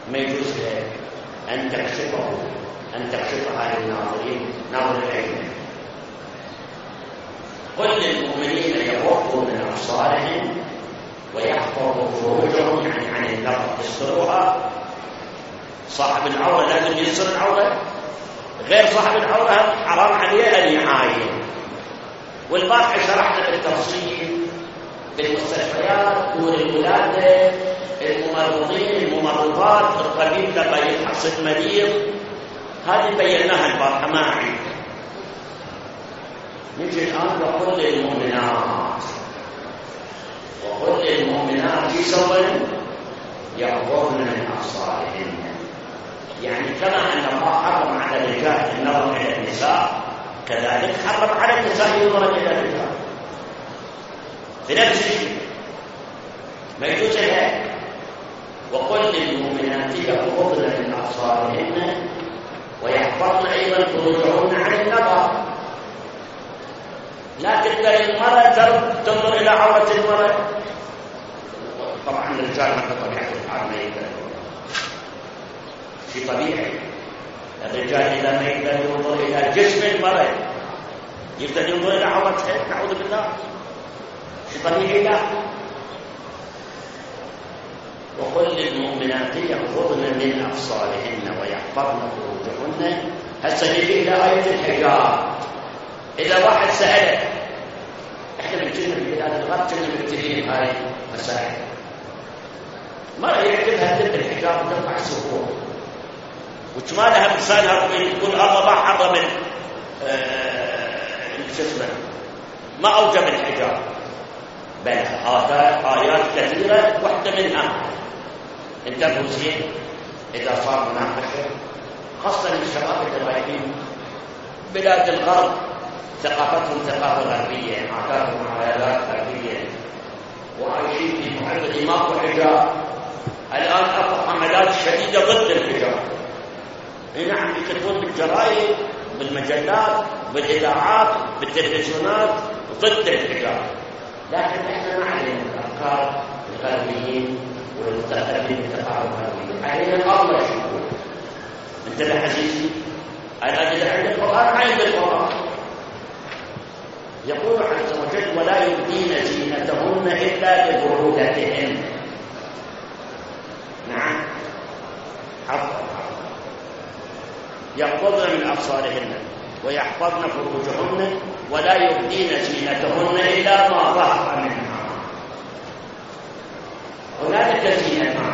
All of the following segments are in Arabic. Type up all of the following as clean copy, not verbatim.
ما يجوز أن تكشفها للناظرين ناظر العلم. قل للمؤمنين يغضوا من أبصارهم ويحفظوا فروجهم، يعني عن النظر يستروها. صاحب العورة لازم يستر العورة، غير صاحب العورة حرام عليه أن يعاين. والبارحة شرحنا بالتفصيل بالمستشفيات، دور الولادة، الممرضين، الممرضات، الطبيب لما يحصل مريض، هذه بيناها البارحة ما أعيد. نجي الآن وقل للمؤمنات يسوى يغضضن من أبصارهن، يعني كما أن الله حرم على الرجال النظر إلى النساء، كذلك حرم على النساء النظر إلى الرجال في نفس الشيء، ما يجوز هيك. وقل للمؤمنات يغضضن من أبصارهن ويحفظن أيضا فروجهن عن النظر. لا تقدر المرأة تنظر إلى عورة المرأة. طبعا الرجال ما بطبيعة الحال ما يقدر، شيء طبيعي. الرجال إذا ما يقدر ينظر إلى جسم المرأة يقدر ينظر إلى عورتها، نعوذ بالله، شيء طبيعي. لا. وقل للمؤمنات يغضضن من أبصارهن ويحفظن فروجهن. هسه نجي إلى آية الحجاب. إذا واحد سألك، إحنا بنجينا في بلاد الغرب كنا مبتدئين هاي مسائل، مرة يعجبها تلك الحجاب وترفع السفور وتمالها بلسانها تقول الله ما حرم شو اسمه، ما أوجب الحجاب، بل هذا آيات كثيرة واحدة منها. انتبهوا زين إذا صار مناقشة، خاصة الشباب اللي رايحين بلاد الغرب، ثقافتهم ثقافة غربية، عاداتهم عادات غربية، وعايشين في محل ماكو حجاب. الآن أكو حملات شديدة ضد الحجاب. نعم، يكتبون بالجرائد، بالمجلات، بالإذاعات، بالتلفزيونات ضد الحجاب، لكن احنا ما علينا الأفكار الغربيين والمتأثرين بالثقافة الغربية، علينا الله شكور. انتبه عزيزي، الآن إذا عندك القرآن عين بالقرآن. يقول عز وجل ولا يبدين زينتهن إلا لبعولتهن. نعم، يغضضن من أبصارهن ويحفظن فروجهن ولا يبدين زينتهن إلا ما ظهر منها. هنالك زينة،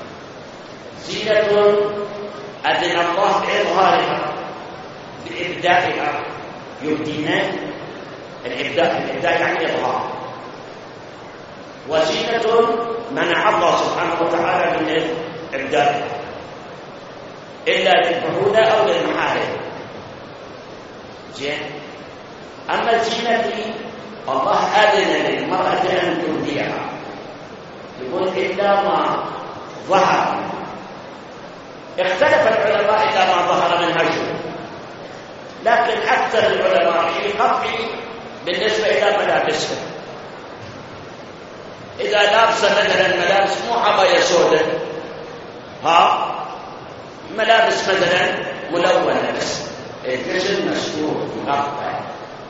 زينة أذن الله بإظهارها بإبدائها. يبدين الإبداء يعني إظهار. وزينة منع الله سبحانه وتعالى من الإبداء إلا للبعولة أو للمحارم. زين. أما الزينة الله أذن للمرأة أن تبديها، يقول إلا ما ظهر. اختلف العلماء إلا ما ظهر منها شيء، لكن أكثر العلماء شيء قطعي بالنسبة إلى ملابسها. إذا لابسة مثلا ملابس مو عباية سوداء، ملابس مثلا ملونة بس، الجسم مسكور مغطى.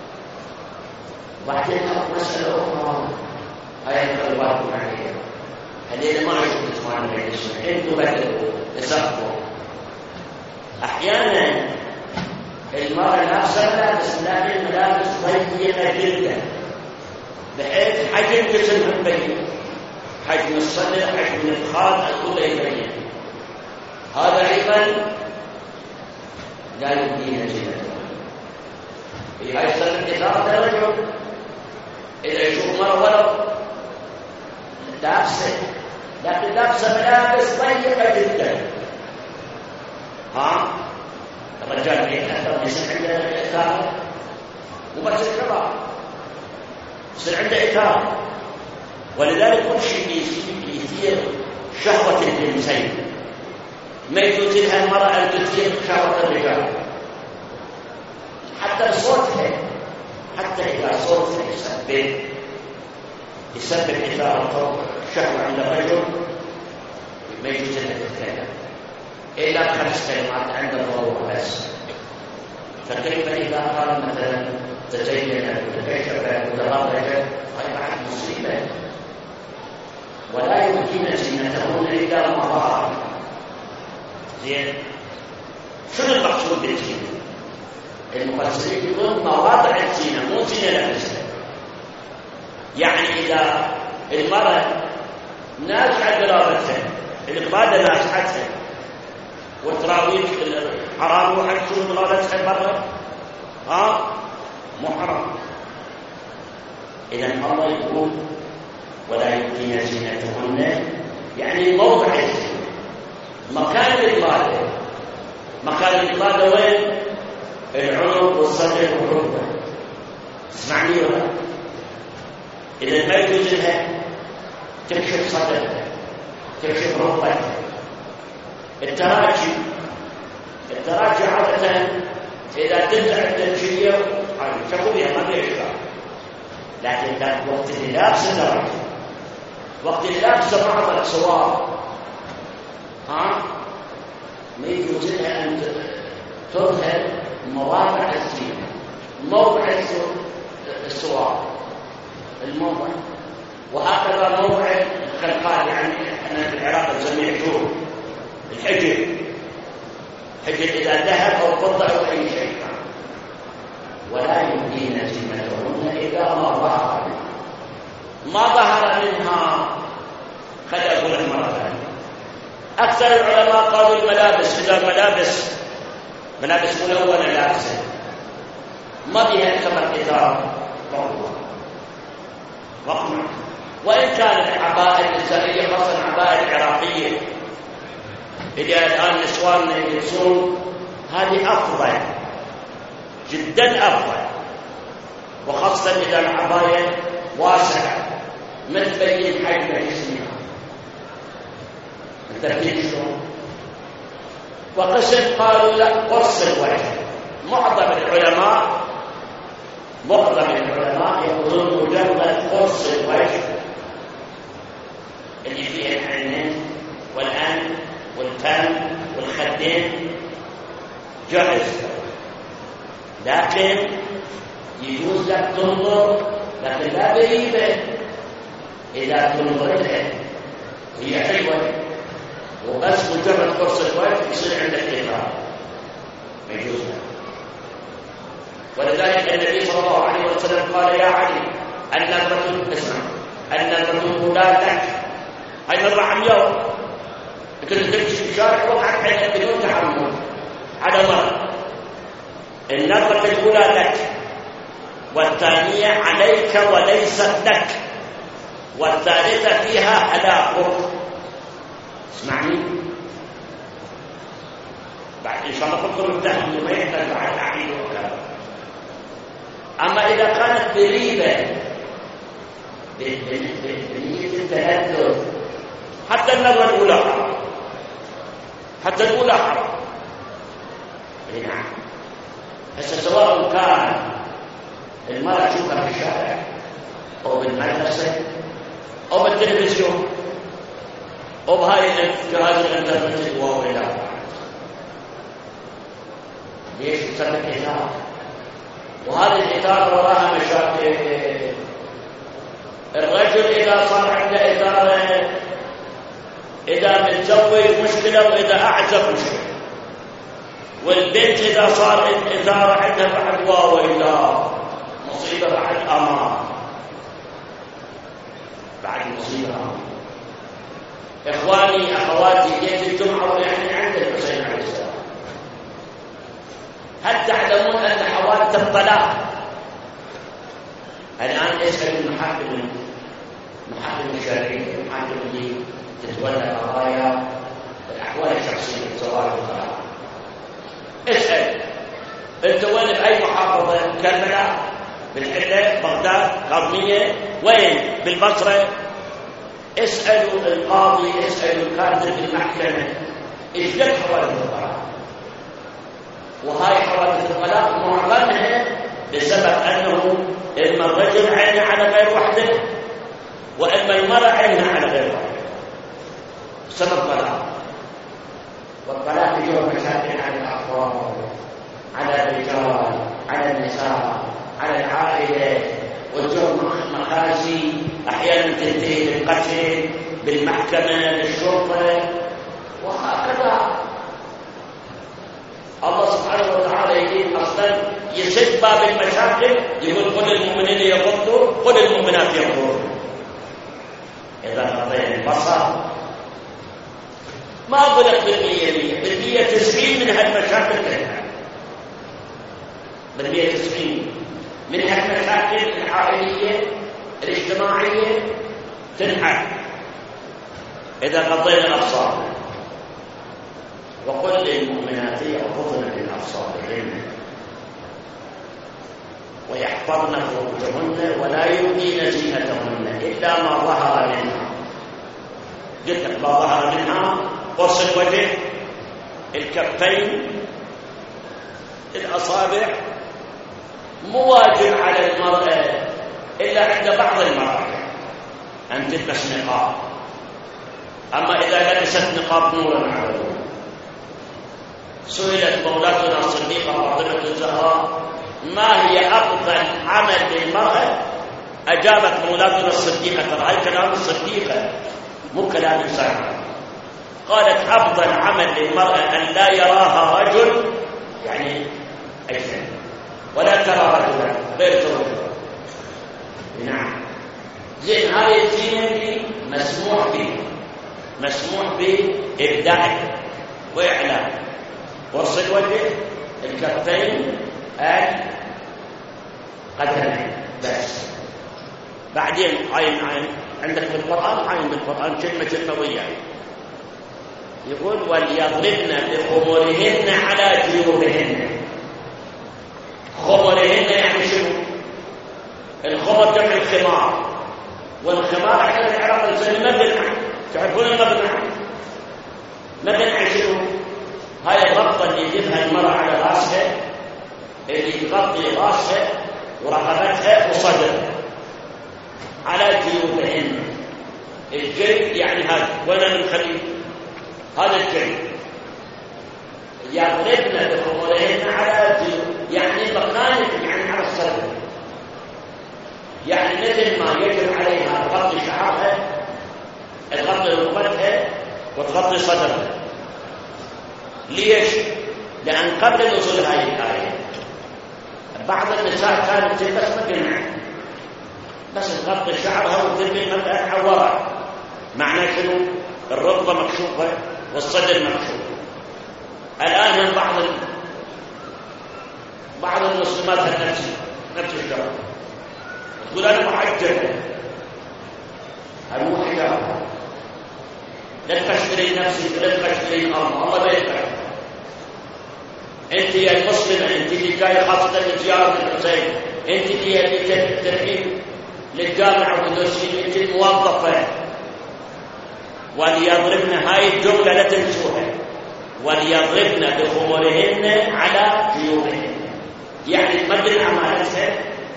بعدين مسألة أخرى هاي القلبات عليها، هذين ما عشت إخوان الجسم، أنتم بدلوا تسقوا. أحيانا المرأة لابسة ملابس، لكن ملابس ضيقة جدا بحيث حجم جسمها مبين، حجم الصدر، حجم الفخذ، كله يبين. هذا أيضا لا يبدين زينته. في هاي السنة إذا الرجل إذا يشوف مرة ولو لابسة، لكن لابسة ملابس ضيقة جدا، الرجال يتأثر يصير عنده إثارة، مو بس الشباب يصير عنده إثارة. ولذلك كل شيء يثير شهوة الجنسين. ما يجوز لها المرأة أن تثير شهوة الرجال، حتى صوتها، حتى إذا صوتها يسبب إثارة شهوة عند الرجل ما يجوز لها تتكلم. إلا ب5 كلمات عند الضروره بس. فكيف إذا قال مثلا تزين وتكشف وتبرج؟ هذه بعد مصيبة. ولا يمكن زينتهن إلا المظاهر. زين، شنو المقصود بالزينة؟ المفسرين يقولون مواضع الزينة، مو زينة نفسها. يعني إذا المرأة نازعة قرابتها، القبادة نازعتها، والتراويح حرام واحد يشوف قرابتها برا، مو حرام. إذا الله يقول ولا يبدين زينتهن، يعني موضع الزينة، مكان القبادة. مكان القبادة وين؟ العنق والصدر والركبة. اسمعني ولا؟ إذا ما يجوز لها تكشف صدرها، تكشف ركبتها. التراجي عادة إذا تنزع التنشية شكوا بها ما فيها إشكال، لكن وقت اللي لابسه تراجي، وقت اللي لابسه بعض الأكسوار ما يجوز لها أن تظهر مواضع الزينة، موضع السوار، الموضع، وهكذا موضع الخلقان. يعني احنا في العراق نسميه حجور، الحجر، حجر إذا ذهب أو فضة أو أي شيء. ولا يبدين زينتهن إلا ما ظهر منها. ما ظهر منها قد أقول مرة ثانية. أكثر العلماء قالوا الملابس، إذا ملابس ملونة لابسة ما بها يعتبر إثار رقم. وإن كانت العباءة النسائية خاصة العباءة العراقية اللي الآن نسواننا يلبسون، هذه أفضل جدا، أفضل، وخاصة إذا العباية واسعة ما تبين حجم جسمها. الترتيب شلون؟ وقسم قالوا لا، قص الوجه. معظم العلماء يقولون مجرد قص الوجه اللي فيه العينين والأنف والفم والخدين جائز، لكن يجوز لك تنظر، لكن لا بريبة. إذا تنظرتها هي حلوة وبس مجرد قرص الوجه يصير عندك إثار، ما يجوز لك. ولذلك النبي صلى الله عليه وسلم قال يا علي النظرة، اسمع، النظرة لا لك. هاي نظرة عمياء، كنت تمشي في الشارع وقعت عينك بدون تعمد على مرة. النظرة الأولى لك، والثانية عليك وليست لك، والثالثة فيها هلاكك. اسمعني بعد إن شاء الله تذكر التهم ما يحتاج على العقيدة وكذا. أما إذا كانت بريبة بنية التهدد، حتى النظرة الأولى حرام، حتى الأولى حرام. نعم. هسه سواء كان المرأة تشوفها في الشارع أو بالمدرسة أو بالتلفزيون أو بهاي جهاز الإنترنت وإلى آخره، ليش تسمى إثارة؟ وهذه الإثارة وراها مشاكل. الرجل إذا صار عنده إثارة، إذا متزوج مشكلة، وإذا أعزب مشكلة. والبنت إذا صار إثارة عندها بعد وإلى مصيبة، بعد أمان، بعد مصيبة. إخواني أخواتي، ليلة الجمعة يعني عند الحسين عليه السلام، هل تعلمون أن حوادث الطلاق الآن يسأل المحاكم الشرعية، المحاكم اللي تتولى قضايا الأحوال الشخصية الزواج والطلاق، اسأل أنت وين، بأي محافظة؟ كربلاء، بالحلة، بغداد، كاظمية، وين؟ بالبصرة. اسألوا القاضي، اسألوا الكاتب في المحكمة ايش قد حوادث الطلاق. وهاي حوادث الطلاق معظمها بسبب أنه إما الرجل عينه على غير وحده، وإما المرأة عينها على غير وحده، سبب طلاق. والطلاق يجر مشاكل على الأطفال، على الرجال، على النساء، على العائلة، وتجر مخازي أحيانا تنتهي بالقتل، بالمحكمة، بالشرطة، وهكذا. الله سبحانه وتعالى يريد أصلا يسد باب المشاكل، يقول قل المؤمنين يغضوا، قل المؤمنات يغضوا. إذا غضينا البصر ما ضلت بالمية 90 من هالمشاكل تنحل، بالمية 90 من هالمشاكل العائلية الاجتماعية تنحل إذا غضينا الأبصار. وقل للمؤمنات يغضضن من أبصارهن ويحفظن فروجهن ولا يبدين زينتهن إلا ما ظهر منها. قلت لك ما ظهر منها: قرص الوجه، الكفين، الأصابع. مو واجب على المرأة إلا عند بعض المراحل أن تلبس نقاب، أما إذا لبست نقاب نورا على نور. سئلت مولاتنا الصديقة فاطمة الزهراء: ما هي أفضل عمل للمرأة؟ أجابت مولاتنا الصديقة، ترى كلام الصديقة مو كلام الساعة، قالت: أفضل عمل للمرأة أن لا يراها رجل، يعني أجنبي، ولا ترى رجلا غير زوجها. نعم، زين، هذه الزينة دي مسموح بإبداعها وإعلان. قرص الوجه، الكفين، القدمين بس. بعدين عين عندك بالقرآن، عين بالقرآن كلمة وياي، يقول: وليضربن بخمرهن على جيوبهن. خمرهن يعني شنو؟ الخمر جمع الخمار، والخمار عشان العرب زي المبنع، تعرفون المبنع؟ مبنع شنو؟ هاي الغطة اللي يجيبها المرأة على راسها، اللي تغطي راسها ورقبتها وصدرها، على جيوبهن. الجيب يعني هذا، وين نخليه؟ هذا الجيب. يضربن بخمرهن على جيوب، يعني مكان، يعني على الصدر، يعني مثل ما يجب عليها تغطي شعرها، تغطي ركبتها وتغطي صدرها. ليش؟ لأن قبل نزول هذه الآية بعض النساء كانت تلبس مقنع بس تغطي شعرها وترمي المرأة حورها. معنى شنو؟ الركبة مكشوفة والصدر مكشوف. الآن من بعض المسلمات نفس الشرط، تقول: أنا محجبة. هذا مو حجاب، لا تفشلي نفسك، لا تفشلي الله ما يفعل. انت يا المسلمه، انت اللي جاي خاصه لزياره الحسين، انت اللي ترحيب للجامعه والدرسين، انت الموظفه. وليضربن، هاي الجمله لا تنسوها، وليضربن بخمرهن على جيوبهن، يعني تمد عمالتها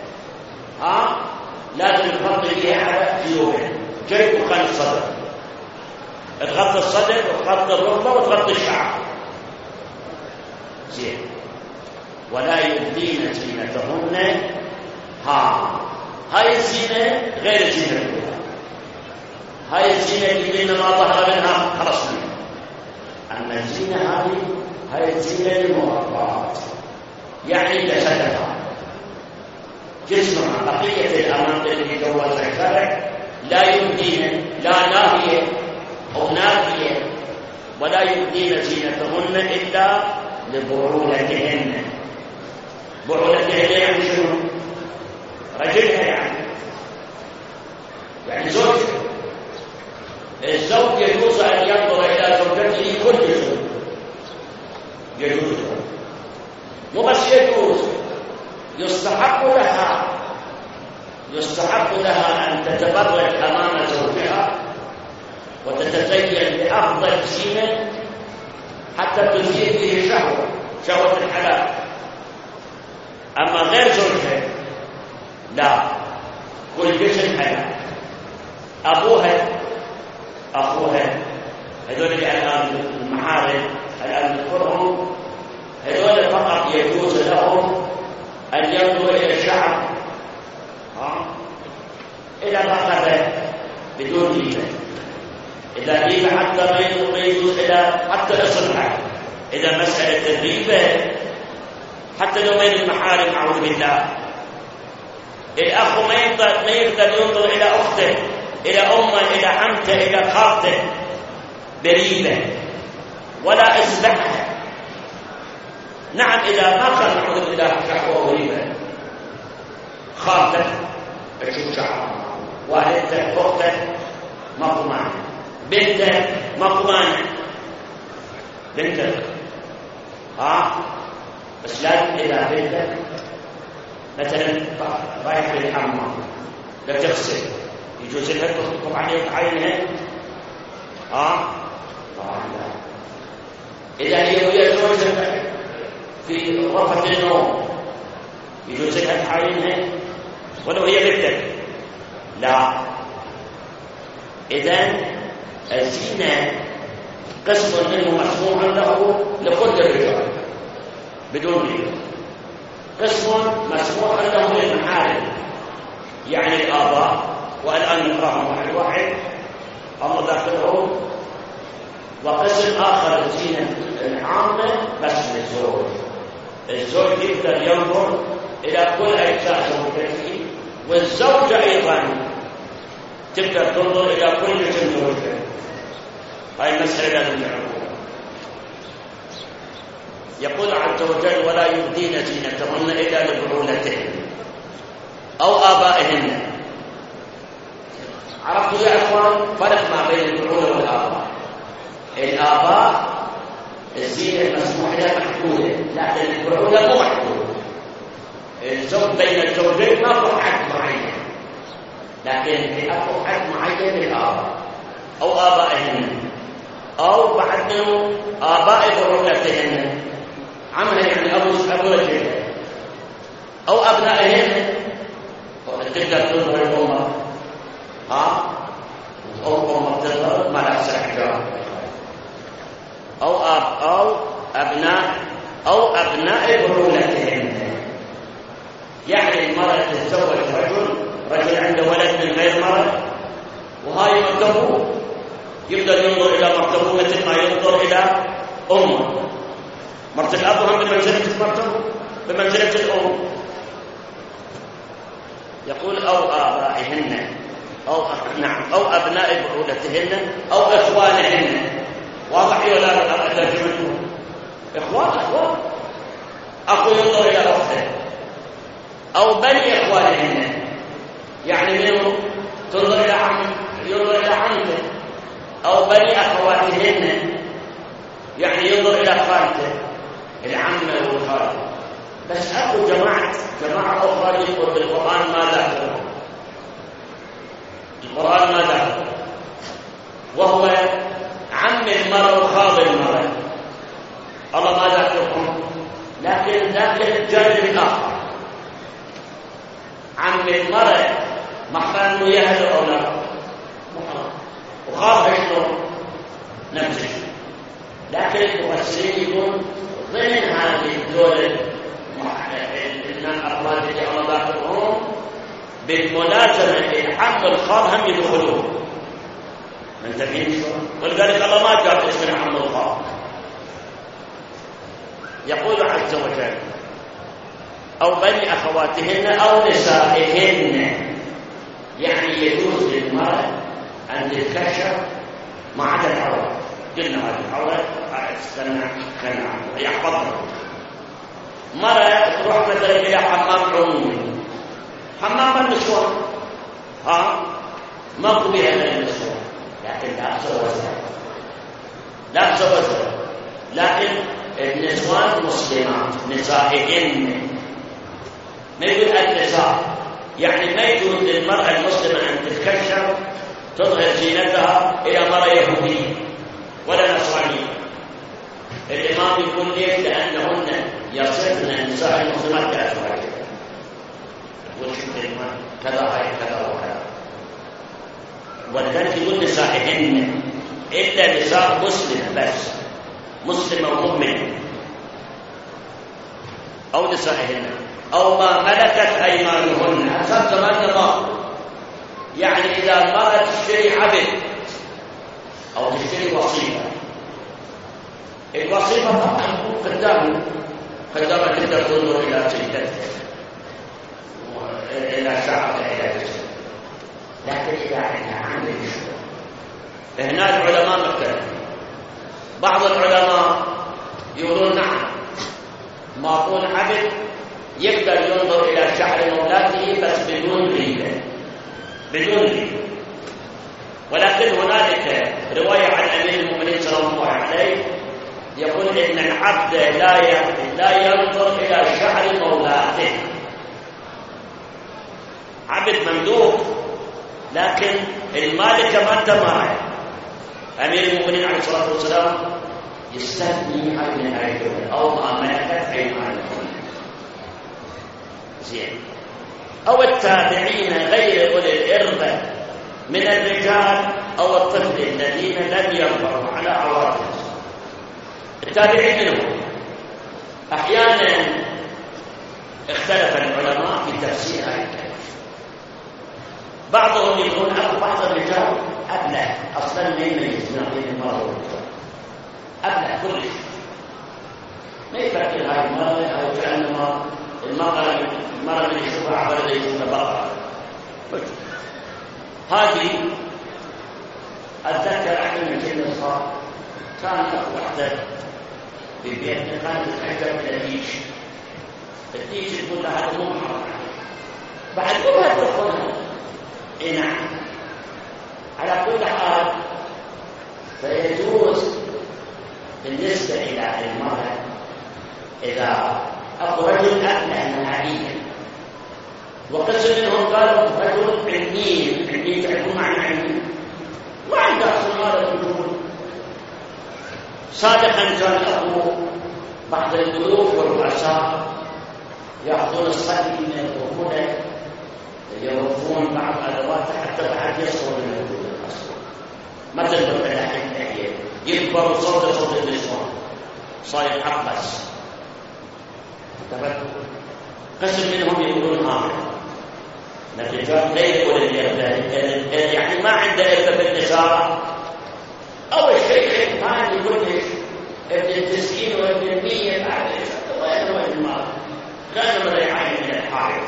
لازم تغطي فيها على جيوبهن، جيب وخلف الصدر، تغطي الصدر وتغطي الركبه وتغطي الشعر. زين. ولا يبدين زينتهن. هاي الزينه غير الزينه الاولى. هاي الزينه اللي ما ظهر منها خلص منها. اما الزينه هاي الزينه للمرضات، يعني جسدها، جسمها، بقيه الاماكن اللي جوزها الشرع لا يبدين، لا ناهيه أو نافية، ولا يبدين زينتهن إلا لبعولتهن. بعولتهن يعني شنو؟ رجلها، يعني زوجها. الزوج يجوز أن ينظر إلى زوجته كل يوم، يجوز، مو بس يجوز، يستحق لها أن تتبرج أمام زوجها وتتزين بأفضل زينة حتى تزيد به شهوة الحلال. أما غير زوجها لا، كل جسم حلال. أبوها، أخوها، هذول اللي الآن المحارم الآن نذكرهم لهم أن ينظروا إلى الشعب إلى رقبة بدون ريبة. إذا ريبة حتى ما يجوز إلى حتى إصلاح. إذا مسألة الريبة حتى لو بين المحارم أعوذ بالله، الأخ ما يقدر ينظر إلى أخته، إلى أمه، إلى عمته، إلى خالته بريبة ولا إصلاحها. نعم إذا ما كان أعوذ بالله شهوة وريبة، خالتك تشوف شعرها، والدتك، أختك ماكو مانع، بنتك ماكو مانع، بنتك بس لازم إذا بنتك مثلا رايح للحمام لا تغسل، يجوز لها تخطب عليك عينها؟ طبعا لا. إذا هي ويا زوجها في غرفة النوم يجوز لها تعاينها ولو هي بنتك؟ لا. إذن الزينة قسم منه مسموح له لكل الرجال بدون ريبة، قسم مسموح له للمحارم يعني الآباء، والآن نقراهم واحد واحد الله داخلهم، وقسم آخر الزينة العامة بس للزوج. الزوج يقدر ينظر إلى كل أجزاء زوجته، والزوجة أيضا تقدر تنظر إلى كل جسم زوجها. هاي المسألة لازم نعرفها. يقول عز وجل: ولا يبدين زينتهن إلا لبعولتهن أو آبائهن. عرفتوا يا أخوان فرق ما بين البعولة والآباء؟ الآباء الزينة المسموح لها محدودة، لكن البعولة مو محدودة. الزوج بين الزوجين ما له حد معين، لكن له حد معين للآباء أو آبائهن، أو بعد منه آباء بعولتهن، عمها يعني أبو وجهها، أو أبنائهن. تقدر تنظر الأمة أو أمة تنظر ما لا سحجار، أو أبناء بعولتهن. يعني المرأة تتزوج رجل عنده ولد من غير مرأة، وهاي مرتبه يقدر ينظر إلى مرتبه مثل ما ينظر إلى أمه. مرت الأب هم بمنزلة مرتبه بمنزلة الأم. يقول: أو آبائهن أو أبناء بعولتهن أو إخوانهن. واضح ولا لا؟ ترجمته إخوان أخو ينظر إلى أخته، أو بني إخوانهن، يعني منهم تنظر إلى ينظر إلى عمته، أو بني أخواتهن، يعني ينظر إلى خالته العمة والخالة. بس أكو جماعة أخرى يذكر بالقرآن ما ذكر القرآن ما ذكر، وهو عم المرأة وخال المرأة. الله ما ذكرهم، لكن ذكر الجانب الآخر. عم المرأة محرم وياها الأولاد، وخالها شلون نفس الشيء. لكن المفسرين يقول ضمن هذه الدول الأفراد اللي الله ذكرهم بالملازمة لعم الخال هم يدخلون. منتبهين شلون؟ ولذلك الله ما جاب اسم عم الخال. يقول عز وجل: أو بني أخواتهن أو نسائهن. يعني يجوز للمرأة أن تتكشف ما عدا العورة. قلنا هذه العورة استنى يحفظها. مرأة تروح مثلا إلى حمام عمومي، حمام النسوان ما قبيها إلا النسوان، لكن لا تسوى لكن النسوان مسلمات نسائهن. ما يقول النساء، يعني ما يجوز للمرأة المسلمة أن تتكشف تظهر زينتها إلى مرأة يهودية ولا نصرانية. الإمام يقول ليش؟ لأنهن يصفن النساء المسلمات بأزواجهن. يقول شوف الإمام كذا هاي كذا وكذا، ولذلك يقول نسائهن إلا نساء مسلمة، بس مسلمة ومؤمنة. أو نسائهن أو ما ملكت أيمانهن. أساس زماننا ما يعني إذا المرأة تشتري عبد أو تشتري وصيفة، الوصيفة طبعا خدامة تقدر تنظر إلى سيدتها إلى شعرها إلى جسمها، لكن إذا عندها عمل هنا العلماء مختلفين. بعض العلماء يقولون نعم ماطون عبد يقدر ينظر إلى شعر مولاته بس بدون ريبة، ولكن هنالك رواية عن أمير المؤمنين صلى الله عليه يقول إن العبد لا ينظر إلى شعر مولاته. عبد مملوك لكن المالك ما انتمى. أمير المؤمنين عليه الصلاة والسلام يستثني عن الأيمان أو ما ملكت أيمانهم. زين. أو التابعين غير أولي الإربة من الرجال أو الطفل الذين لم يظهروا على عوراتهم. التابعين منهم أحيانا اختلف العلماء في تفسير هذه الآية. بعضهم يقول بعض الرجال أبلغ أصلا ما يميز بين المرأة والرجال، أبلغ كل شيء، ما يفكر هاي المرأة أو كأنما المرأة اللي يشوفها عبر يشوفها بقرة. هذه أتذكر أحد من كلمة صار كان وحدة في بيتنا كانت تحجب من الديش تقول لها هذا مو محرم بعد كلها تدخلها. نعم. على كل حال فيجوز بالنسبة إلى المرأة إذا أخو رجل أبلغ نهائيا، وقسم منهم قالوا رجل علمي تعرفون معنى علمي ما عنده أصل هذا الوجود. سابقا كان أخو بعض الملوك والرؤساء يأخذون الصدي من الركوله يرفون بعض أدواته حتى بعد يصل من الوجود الأصل. مثل بالحين التحية يكبر صوت النسوان صاير حقص. قسم منهم يقولون هذا الرجال لا يقول يعني ما عنده إرث بالنساء. أول شيء ما يقول ليش ابن 90 وابن 100 بعد وين المال كان مريحين من الحائط.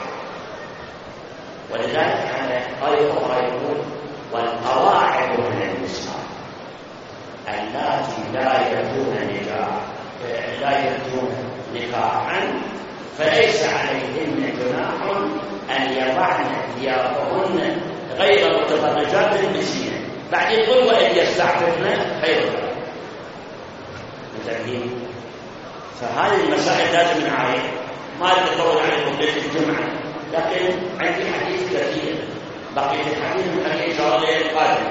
ولذلك على آية أخرى يقول والقواعد من النساء اللاتي لا يرجون نكاحا فليس عليهن جناح أن يضعن ثيابهن غير متبرجات بزينة. بعدين يقول وإن يستعففن خير لهم. فهذه المسائل لازم نعرف. ما نطول عليكم ليلة الجمعة، لكن عندي حديث كثير بقية الحديث من حديث شرعي القادم.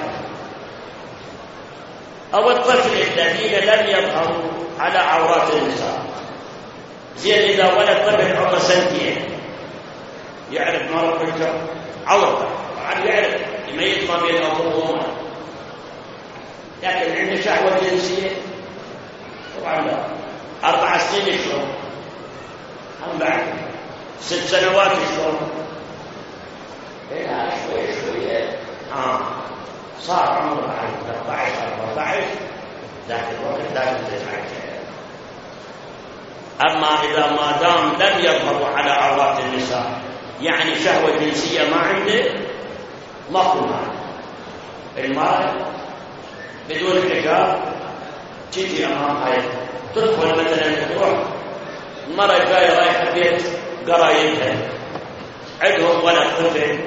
أو الطفل الذين لم يظهروا على عورات النساء. زين إذا ولد طفل عمره سنتين يعرف ما رب الجو عورته، عاد يعرف يميز ما بين أبوه وأمه، لكن عنده شهوة جنسية طبعا لا. 4 سنين شلون؟ هم بعد 6 سنوات شلون؟ لا شوية صار عمره 13-14 ذاك الوقت لازم تتعجل. أما إذا ما دام لم يظهروا على عورات النساء يعني شهوة جنسية ما عنده مفهوم. المرأة بدون حجاب تيجي أمام هاي تدخل مثلا تروح المرأة جاية رايحة بيت قرايبها عندهم ولد طفل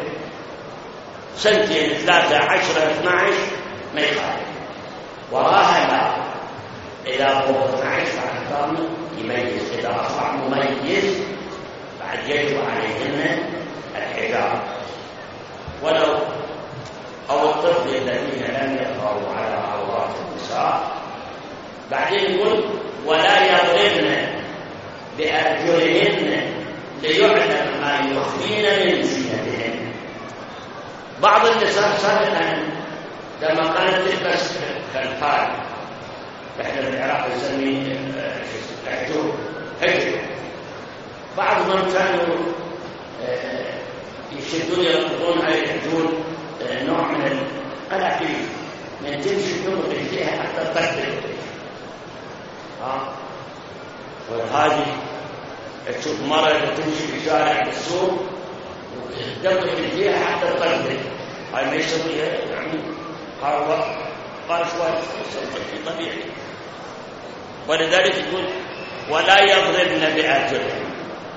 2 3 10 12 ما يخالف، وراها لا. إذا فوق 12 بعد يميز، إذا أصبح مميز بعد يجب عليهن الحجاب. ولو أو الطفل الذين لم يظهروا على عورات النساء. بعدين يقول ولا يضربن بأرجلهن ليعلم ما يخفين من زينتهن. بعض النساء سابقا لما كانت تلبس خلفان، احنا في العراق نسميه حجر، بعضهم كانوا يشدون يربطون أو يحجون نوع من القناطير من تمشي تمر فيها حتى تقتل. وهذه تشوف مرة تمشي في شارع بالسوق وتدبر فيها حتى تقتل، هاي ما يسويها يعني قال شوية طبيعي. ولذلك يقول ولا يضربن بأرجلهن.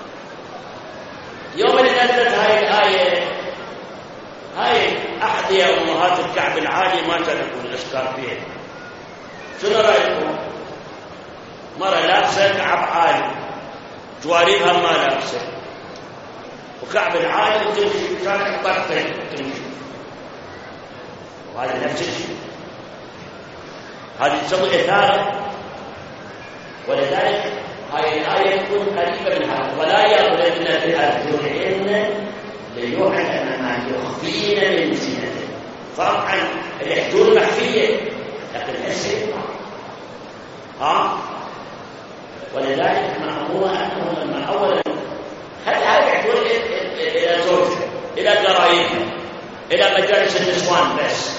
يوم اللي نزلت هاي الآية، هاي أحذية أمهات الكعب العالي ما تركوا الإسكار فيها. شنو رأيكم؟ مرة لابسة كعب عالي، جواربها ما لابسة، وكعب العالي وتمشي شارع بطل تمشي، وهذا نفس الشيء، هذه تسوي إثارة. ولذلك هاي الآية تكون قريبة من هذا، ولا يضربن بأرجلهن ليعلم ما يخفين من زينتهن. طبعا الحدود مخفية لكن السيد ولذلك مأمورة أنه لما أولا خلها يحدود إلى زوجها، إلى قرايبها، إلى مجالس النسوان بس.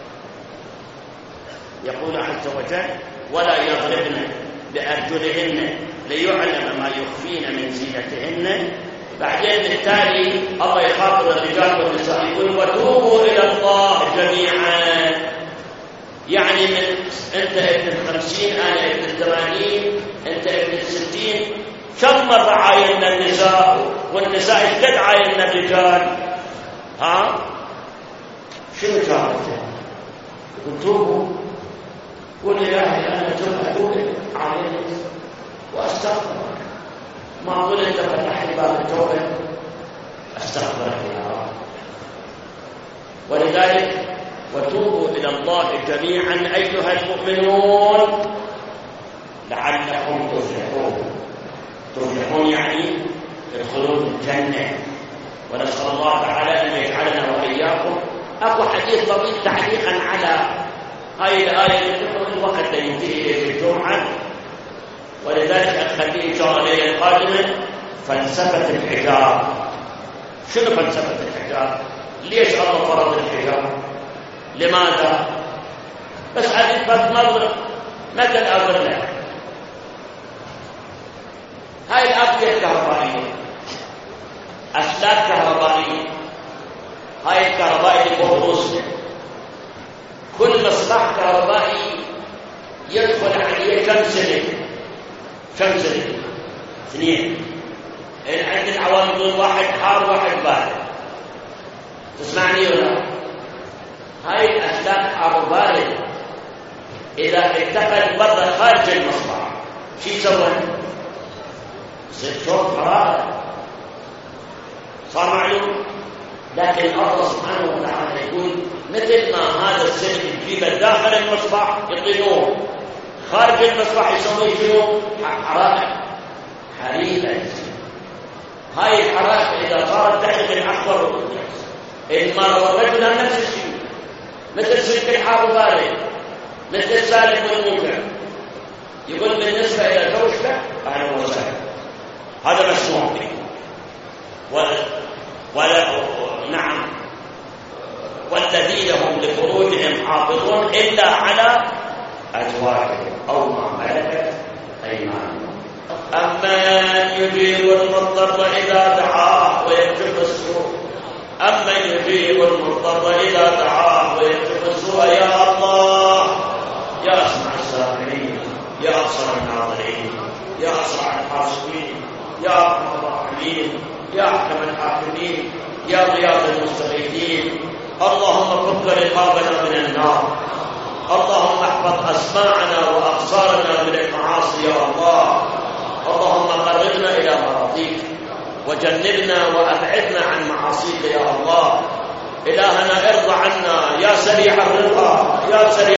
يقول عز وجل ولا يضربن بأرجلهن ليعلم ما يخفين من زينتهن. بعدين بالتالي الله يخاطب الرجال والنساء يقول وتوبوا إلى الله جميعا. يعني من أنت ابن 50 أنا ابن 80 أنت ابن 60، كم مرة عاينا النساء والنساء اشتد عاينا الرجال؟ شنو شارته؟ يقول توبوا، قل يا إلهي أنا أتوب عليك وأستغفر. ما قل أنت فتح لي باب التوبة، أستغفرك يا رب. ولذلك وتوبوا إلى الله جميعا أيها المؤمنون لعلكم تفلحون. تفلحون يعني تدخلون الجنة، ونسأل الله تعالى أن يجعلنا وإياكم. أكو حديث طويل تعليقا على هاي الآية اللي الوقت ينتهي في الجمعة، ولذلك أخليه إن شاء الله الليلة القادمة فلسفة الحجاب. شنو فلسفة الحجاب؟ ليش الله فرض الحجاب؟ لماذا؟ بس هذه نظر مثل أضر لك. هاي الأبيض الكهربائية، أسلاك كهربائية، هاي الكهربائية اللي فوق روسيا، كل مصباح كهربائي يدخل عليه كم سنة؟ 2. عند العوامل واحد حار واحد بارد. تسمعني ولا؟ هاي الأسلاك حار وبارد إذا انتقل برا خارج المصباح شو يسوي؟ يصير شوك حرارة، صار معلوم. لكن الله سبحانه وتعالى يقول مثل ما هذا السلك تجيبه داخل المصباح يعطي نور، خارج المصباح يسوي شنو؟ حرارة، حريقة. هاي الحرارة إذا صارت تحت الأحمر المرأة والرجل نفس الشيء، مثل سلك الحار وبارد، مثل السالب والموجب. يقول بالنسبة إلى زوجته أهلا وسهلا، هذا مسموح به. نعم، والذين هم لفروجهم حافظون إلا على أزواجهم أو ما ملكت أيمانهم. أمن يجيب المضطر إذا دعاه ويكشف السوء، أمن يجيب المضطر إذا دعاه ويكشف السوء. يا الله يا أسمع السامعين، يا أبصر الناظرين، يا أسرع الحاسبين، يا أرحم الراحمين، يا أحكم الحاكمين، يا غياث المستغيثين. اللهم فك رقابنا من النار، اللهم احفظ أسماعنا وأبصارنا من المعاصي يا الله. اللهم قربنا إلى مراضيك وجنبنا وأبعدنا عن معاصيك يا الله. إلهنا ارضى عنا يا سريع الرضا، يا سريع